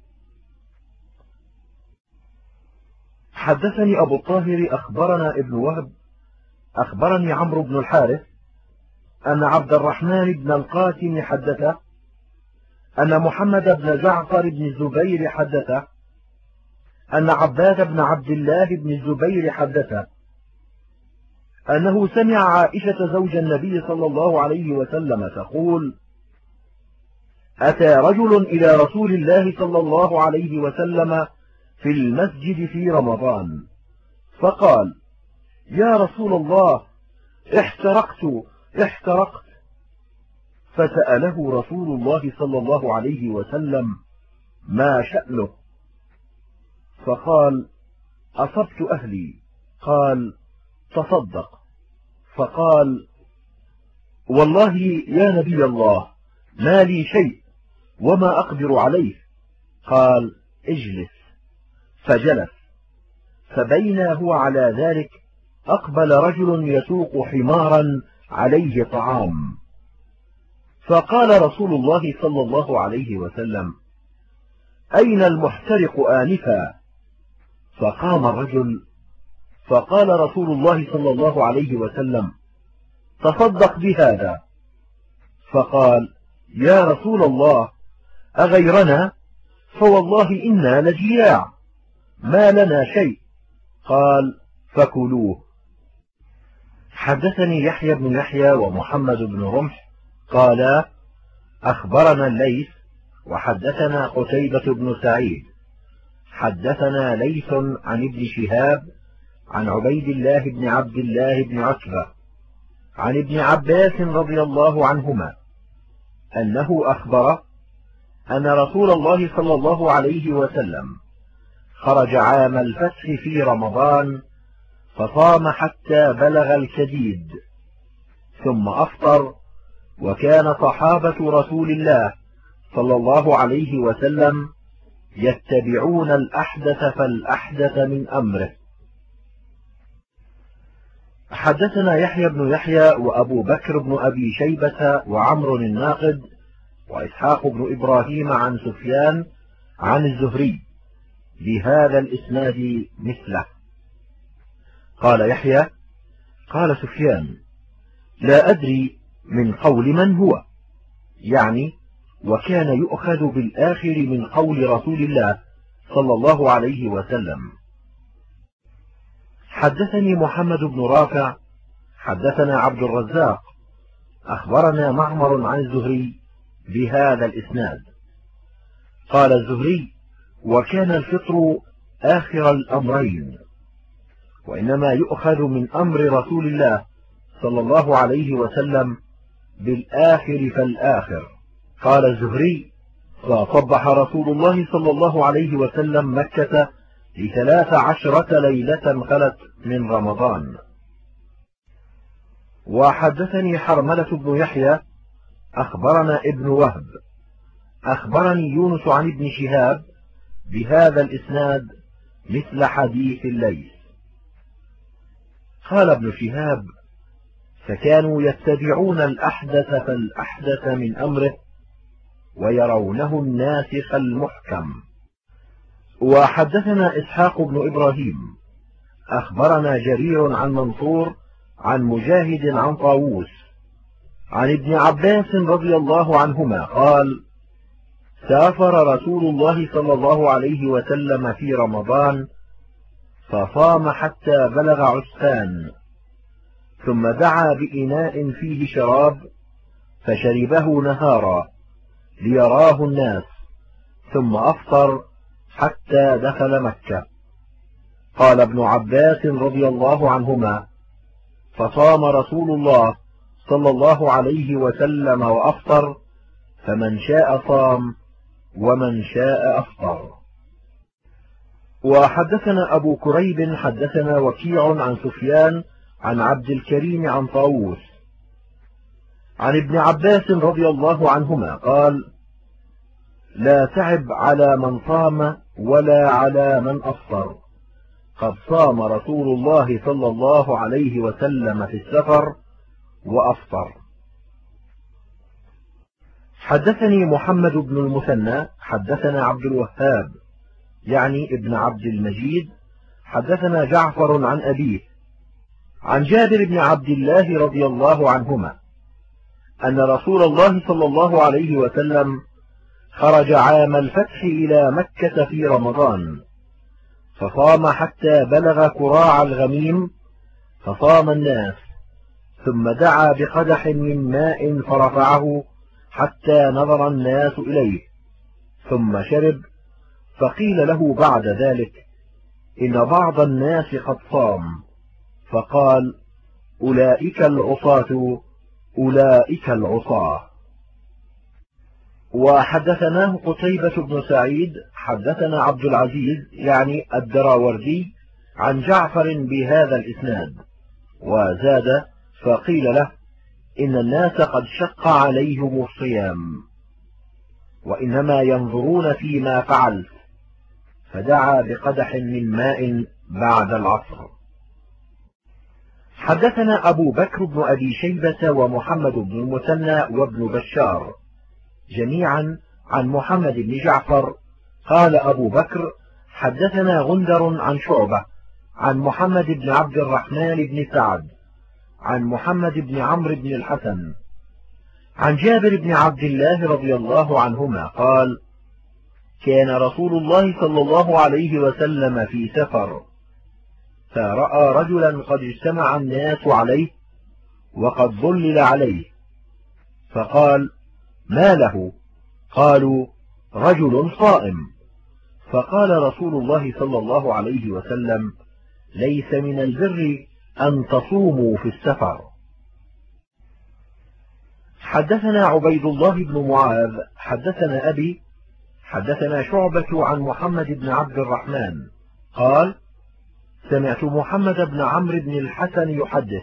حدثني أبو الطاهر أخبرنا ابن وهب أخبرني عمرو بن الحارث أن عبد الرحمن بن القاسم حدثه أن محمد بن جعفر بن الزبير حدثه أن عباد بن عبد الله بن الزبير حدثه أنه سمع عائشة زوج النبي صلى الله عليه وسلم تقول: أتى رجل إلى رسول الله صلى الله عليه وسلم في المسجد في رمضان فقال: يا رسول الله، احترقت. فسأله رسول الله صلى الله عليه وسلم: ما شأنه؟ فقال: أصبت أهلي. قال: تصدق. فقال: والله يا نبي الله، ما لي شيء وما أقدر عليه. قال: اجلس. فجلس، فبينا هو على ذلك أقبل رجل يسوق حمارا عليه طعام، فقال رسول الله صلى الله عليه وسلم: أين المحترق آنفا؟ فقام الرجل، فقال رسول الله صلى الله عليه وسلم: تصدق بهذا. فقال: يا رسول الله، أغيرنا؟ فوالله إنا لجياع، ما لنا شيء. قال: فكلوه. حدثني يحيى بن يحيى ومحمد بن رمح قالا: أخبرنا الليث وحدثنا قتيبة بن سعيد حدثنا ليث عن ابن شهاب عن عبيد الله بن عبد الله بن عتبة عن ابن عباس رضي الله عنهما أنه أخبره أن رسول الله صلى الله عليه وسلم خرج عام الفتح في رمضان فصام حتى بلغ الكديد ثم أفطر، وكان صحابة رسول الله صلى الله عليه وسلم يتبعون الأحدث فالأحدث من أمره. حدثنا يحيى بن يحيى وأبو بكر بن أبي شيبة وعمر الناقد وإسحاق بن إبراهيم عن سفيان عن الزهري بهذا الإسناد مثله. قال يحيى قال سفيان لا أدري من قول من هو، يعني وكان يؤخذ بالآخر من قول رسول الله صلى الله عليه وسلم. حدثني محمد بن رافع حدثنا عبد الرزاق أخبرنا معمر عن الزهري بهذا الإسناد. قال الزهري وكان الفطر آخر الأمرين، وإنما يؤخذ من أمر رسول الله صلى الله عليه وسلم بالآخر فالآخر. قال الزهري فصبح رسول الله صلى الله عليه وسلم مكة ل13 ليلة خلت من رمضان. وحدثني حرملة بن يحيى أخبرنا ابن وهب أخبرني يونس عن ابن شهاب بهذا الإسناد مثل حديث الليث. قال ابن شهاب فكانوا يتبعون الأحدث فالأحدث من أمره ويرونه الناسخ المحكم. وحدثنا إسحاق بن إبراهيم أخبرنا جرير عن منصور عن مجاهد عن طاووس عن ابن عباس رضي الله عنهما قال سافر رسول الله صلى الله عليه وسلم في رمضان فصام حتى بلغ عسفان، ثم دعا بإناء فيه شراب فشربه نهارا ليراه الناس، ثم أفطر حتى دخل مكة. قال ابن عباس رضي الله عنهما فصام رسول الله صلى الله عليه وسلم وأفطر، فمن شاء صام ومن شاء أفطر. وحدثنا أبو كريب حدثنا وكيع عن سفيان عن عبد الكريم عن طاووس عن ابن عباس رضي الله عنهما قال لا تعب على من صام ولا على من أفطر، قد صام رسول الله صلى الله عليه وسلم في السفر وأفطر. حدثني محمد بن المثنى حدثنا عبد الوهاب يعني ابن عبد المجيد حدثنا جعفر عن أبيه عن جابر بن عبد الله رضي الله عنهما أن رسول الله صلى الله عليه وسلم خرج عام الفتح إلى مكة في رمضان فصام حتى بلغ كراع الغميم فصام الناس، ثم دعا بقدح من ماء فرفعه حتى نظر الناس إليه ثم شرب، فقيل له بعد ذلك إن بعض الناس قد صام، فقال أولئك العصاة أولئك العصاة. وحدثناه قتيبة بن سعيد حدثنا عبد العزيز يعني الدراوردي عن جعفر بهذا الإسناد، وزاد فقيل له إن الناس قد شق عليهم الصيام وإنما ينظرون فيما فعلت، فدعا بقدح من ماء بعد العصر. حدثنا أبو بكر بن أبي شيبة ومحمد بن المثنى وابن بشار جميعا عن محمد بن جعفر. قال أبو بكر حدثنا غندر عن شعبة عن محمد بن عبد الرحمن بن سعد عن محمد بن عمرو بن الحسن عن جابر بن عبد الله رضي الله عنهما قال كان رسول الله صلى الله عليه وسلم في سفر فرأى رجلا قد اجتمع الناس عليه وقد ظلل عليه، فقال ما له؟ قالوا رجل صائم. فقال رسول الله صلى الله عليه وسلم ليس من البر أن تصوموا في السفر. حدثنا عبيد الله بن معاذ حدثنا أبي حدثنا شعبة عن محمد بن عبد الرحمن قال سمعت محمد بن عمرو بن الحسن يحدث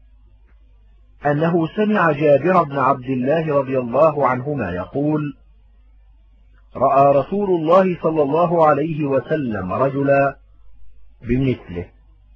أنه سمع جابر بن عبد الله رضي الله عنهما يقول رأى رسول الله صلى الله عليه وسلم رجلا بمثله.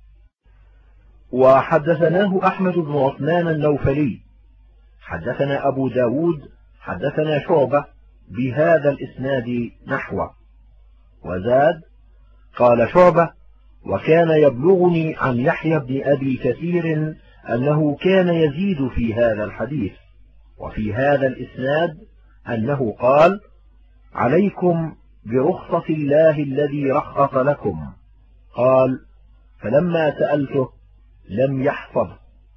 وحدثناه أحمد بن عثمان النوفلي حدثنا أبو داود حدثنا شعبة بهذا الإسناد نحوه. وزاد قال شعبة وكان يبلغني عن يحيى بن أبي كثير أنه كان يزيد في هذا الحديث، وفي هذا الإسناد أنه قال عليكم برخصة الله الذي رخص لكم. قال فلما سألته لم يحفظ.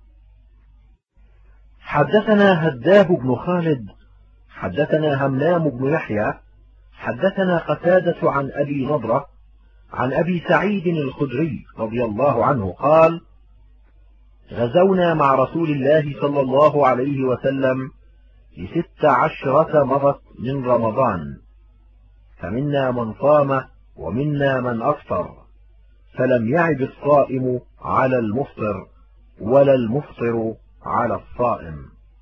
حدثنا هداب بن خالد حدثنا همام بن يحيى حدثنا قتادة عن أبي نضرة عن أبي سعيد الخدري رضي الله عنه قال غزونا مع رسول الله صلى الله عليه وسلم ل16 مضت من رمضان، فمنا من صام ومنا من أفطر، فلم يعب الصائم على المفطر ولا المفطر على الصائم.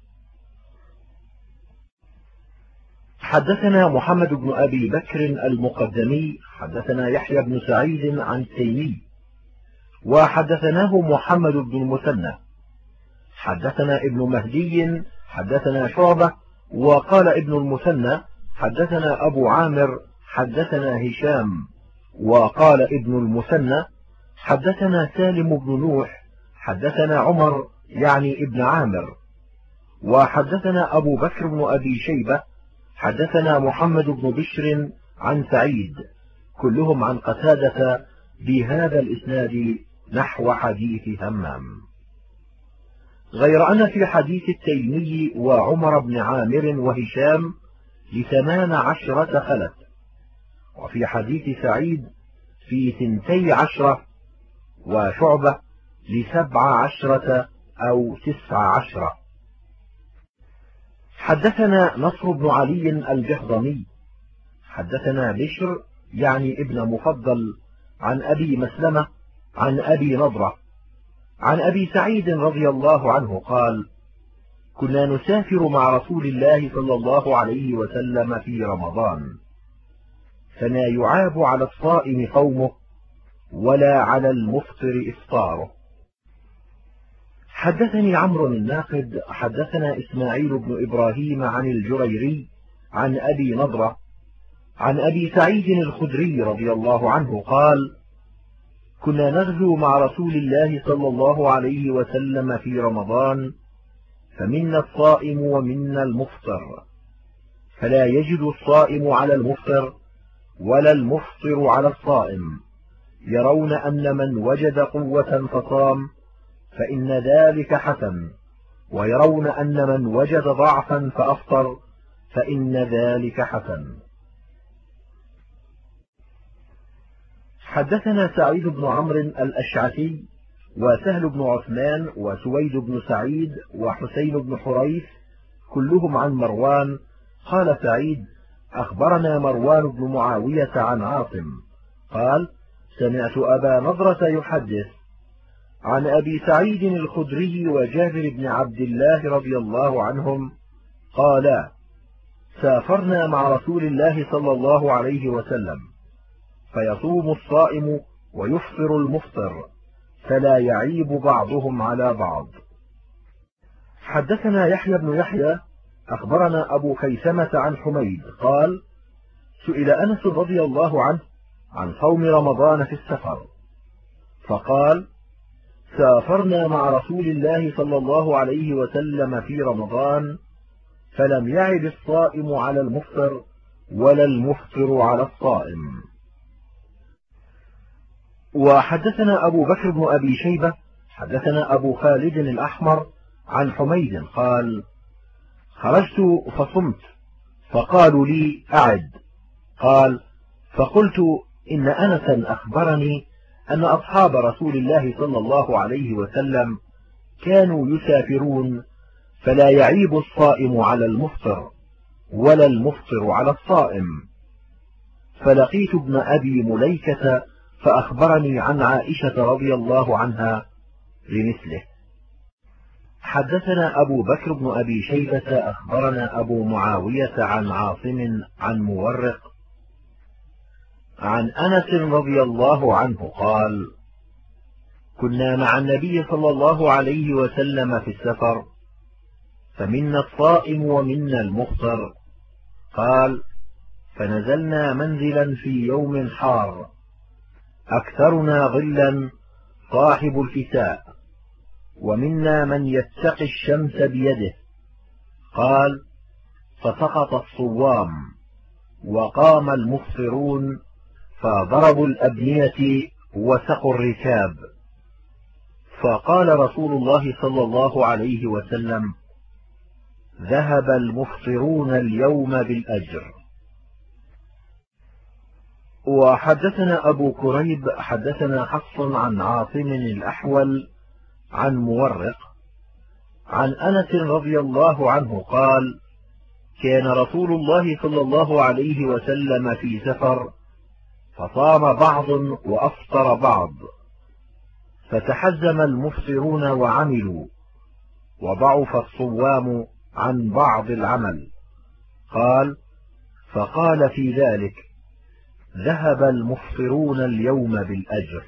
حدثنا محمد بن أبي بكر المقدمي حدثنا يحيى بن سعيد عن تيمي وحدثناه محمد بن المثنى حدثنا ابن مهدي حدثنا شعبة وقال ابن المثنى حدثنا أبو عامر حدثنا هشام وقال ابن المثنى حدثنا سالم بن نوح حدثنا عمر يعني ابن عامر وحدثنا أبو بكر بن أبي شيبة حدثنا محمد بن بشر عن سعيد كلهم عن قتادة بهذا الإسناد نحو حديث همام، غير أن في حديث التيمي وعمر بن عامر وهشام ل18 خلت، وفي حديث سعيد في 12 وشعبة ل17 أو 19. حدثنا نصر بن علي الجهضمي حدثنا بشر يعني ابن مفضل عن أبي مسلمة عن أبي نضرة عن أبي سعيد رضي الله عنه قال كنا نسافر مع رسول الله صلى الله عليه وسلم في رمضان، فما يعاب على الصائم قومه ولا على المفطر إفطاره. حدثني عمرو الناقد حدثنا إسماعيل بن إبراهيم عن الجريري عن أبي نضرة عن أبي سعيد الخدري رضي الله عنه قال كنا نغزو مع رسول الله صلى الله عليه وسلم في رمضان، فمنا الصائم ومنا المفطر، فلا يجد الصائم على المفطر ولا المفطر على الصائم، يرون أن من وجد قوة فصام فإن ذلك حسن، ويرون أن من وجد ضعفا فأفطر فإن ذلك حسن. حدثنا سعيد بن عمرو الأشعثي وسهل بن عثمان وسويد بن سعيد وحسين بن حريث كلهم عن مروان قال سعيد أخبرنا مروان بن معاوية عن عاصم قال سمعت أبا نضرة يحدث عن أبي سعيد الخدري وجابر بن عبد الله رضي الله عنهم قالا سافرنا مع رسول الله صلى الله عليه وسلم، فيصوم الصائم ويفطر المفطر، فلا يعيب بعضهم على بعض. حدثنا يحيى بن يحيى أخبرنا أبو خيثمة عن حميد قال سئل أنس رضي الله عنه عن صوم رمضان في السفر، فقال سافرنا مع رسول الله صلى الله عليه وسلم في رمضان، فلم يعب الصائم على المفطر ولا المفطر على الصائم. وحدثنا أبو بكر بن أبي شيبة حدثنا أبو خالد الأحمر عن حميد قال خرجت فصمت، فقالوا لي أعد، قال فقلت إن أنسا أخبرني أن أصحاب رسول الله صلى الله عليه وسلم كانوا يسافرون، فلا يعيب الصائم على المفطر ولا المفطر على الصائم. فلقيت ابن أبي مليكة فأخبرني عن عائشة رضي الله عنها بمثله. حدثنا أبو بكر بن أبي شيبة أخبرنا أبو معاوية عن عاصم عن مورق عن أنس رضي الله عنه قال: كنا مع النبي صلى الله عليه وسلم في السفر، فمنا الصائم ومنا المفطر. قال: فنزلنا منزلا في يوم حار، أكثرنا ظلا صاحب الكساء، ومنا من يتقي الشمس بيده. قال: فسقط الصوام، وقام المفطرون، فضربوا الأبنية وسقوا الركاب. فقال رسول الله صلى الله عليه وسلم: ذهب المفطرون اليوم بالأجر. وحدثنا أبو كريب حدثنا حفص عن عاصم الأحول عن مورق عن أنس رضي الله عنه قال: كان رسول الله صلى الله عليه وسلم في سفر، فصام بعض وأفطر بعض، فتحزم المفطرون وعملوا، وضعف الصوام عن بعض العمل. قال: فقال في ذلك: ذهب المفطرون اليوم بالأجر.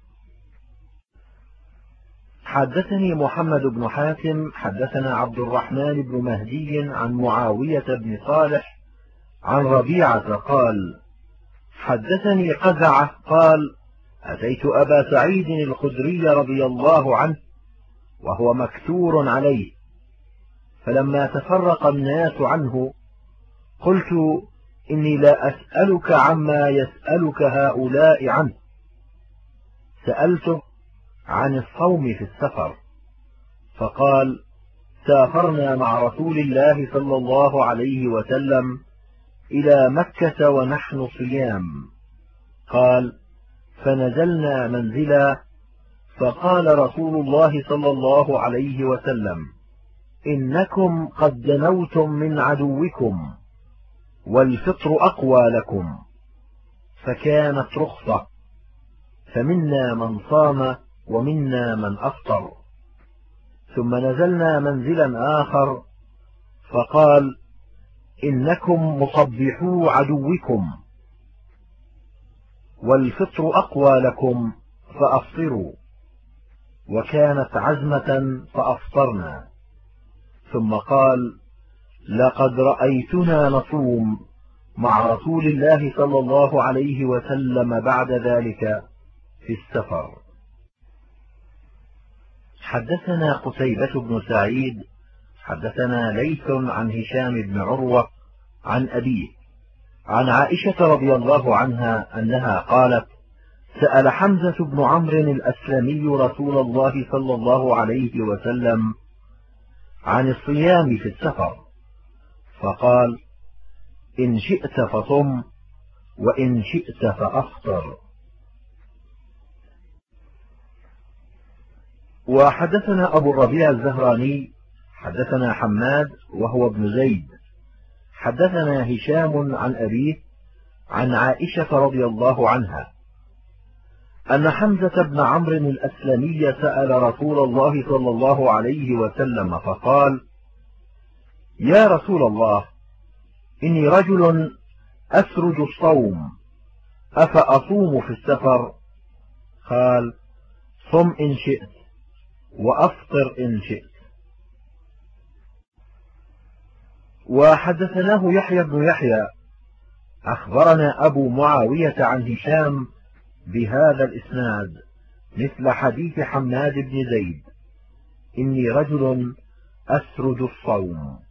حدثني محمد بن حاتم حدثنا عبد الرحمن بن مهدي عن معاوية بن صالح عن ربيعة قال: حدثني قزعة قال: أتيت أبا سعيد الخدري رضي الله عنه وهو مكثور عليه، فلما تفرق الناس عنه قلت: إني لا أسألك عما يسألك هؤلاء عنه. سألته عن الصوم في السفر، فقال: سافرنا مع رسول الله صلى الله عليه وسلم إلى مكة ونحن صيام. قال: فنزلنا منزلا، فقال رسول الله صلى الله عليه وسلم: إنكم قد دنوتم من عدوكم، والفطر أقوى لكم. فكانت رخصة، فمنا من صام ومنا من أفطر. ثم نزلنا منزلا آخر، فقال: إنكم مصبحو عدوكم، والفطر أقوى لكم، فأفطروا. وكانت عزمة فأفطرنا. ثم قال: لقد رأيتنا نصوم مع رسول الله صلى الله عليه وسلم بعد ذلك في السفر. حدثنا قتيبة بن سعيد حدثنا ليث عن هشام بن عروة عن أبيه عن عائشة رضي الله عنها أنها قالت: سأل حمزة بن عمرو الأسلمي رسول الله صلى الله عليه وسلم عن الصيام في السفر، فقال: إن شئت فصم، وإن شئت فأفطر. وحدثنا أبو الربيع الزهراني حدثنا حماد وهو ابن زيد حدثنا هشام عن أبيه عن عائشة رضي الله عنها أن حمزة بن عمرو الأسلمي سأل رسول الله صلى الله عليه وسلم فقال: يا رسول الله، إني رجل أسرج الصوم، أفأصوم في السفر؟ قال: صم إن شئت، وأفطر إن شئت. وحدثناه يحيى بن يحيى أخبرنا أبو معاوية عن هشام بهذا الإسناد مثل حديث حماد بن زيد: إني رجل أسرج الصوم.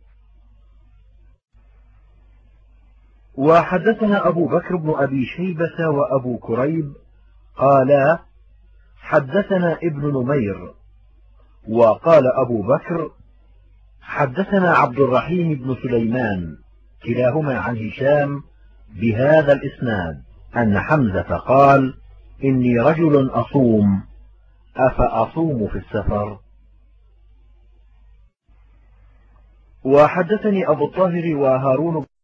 وحدثنا أبو بكر بن أبي شيبة وأبو كريب قالا: حدثنا ابن نمير. وقال أبو بكر: حدثنا عبد الرحيم بن سليمان، كلاهما عن هشام بهذا الإسناد أن حمزة قال: إني رجل أصوم، أفأصوم في السفر؟ وحدثني أبو الطاهر وهارون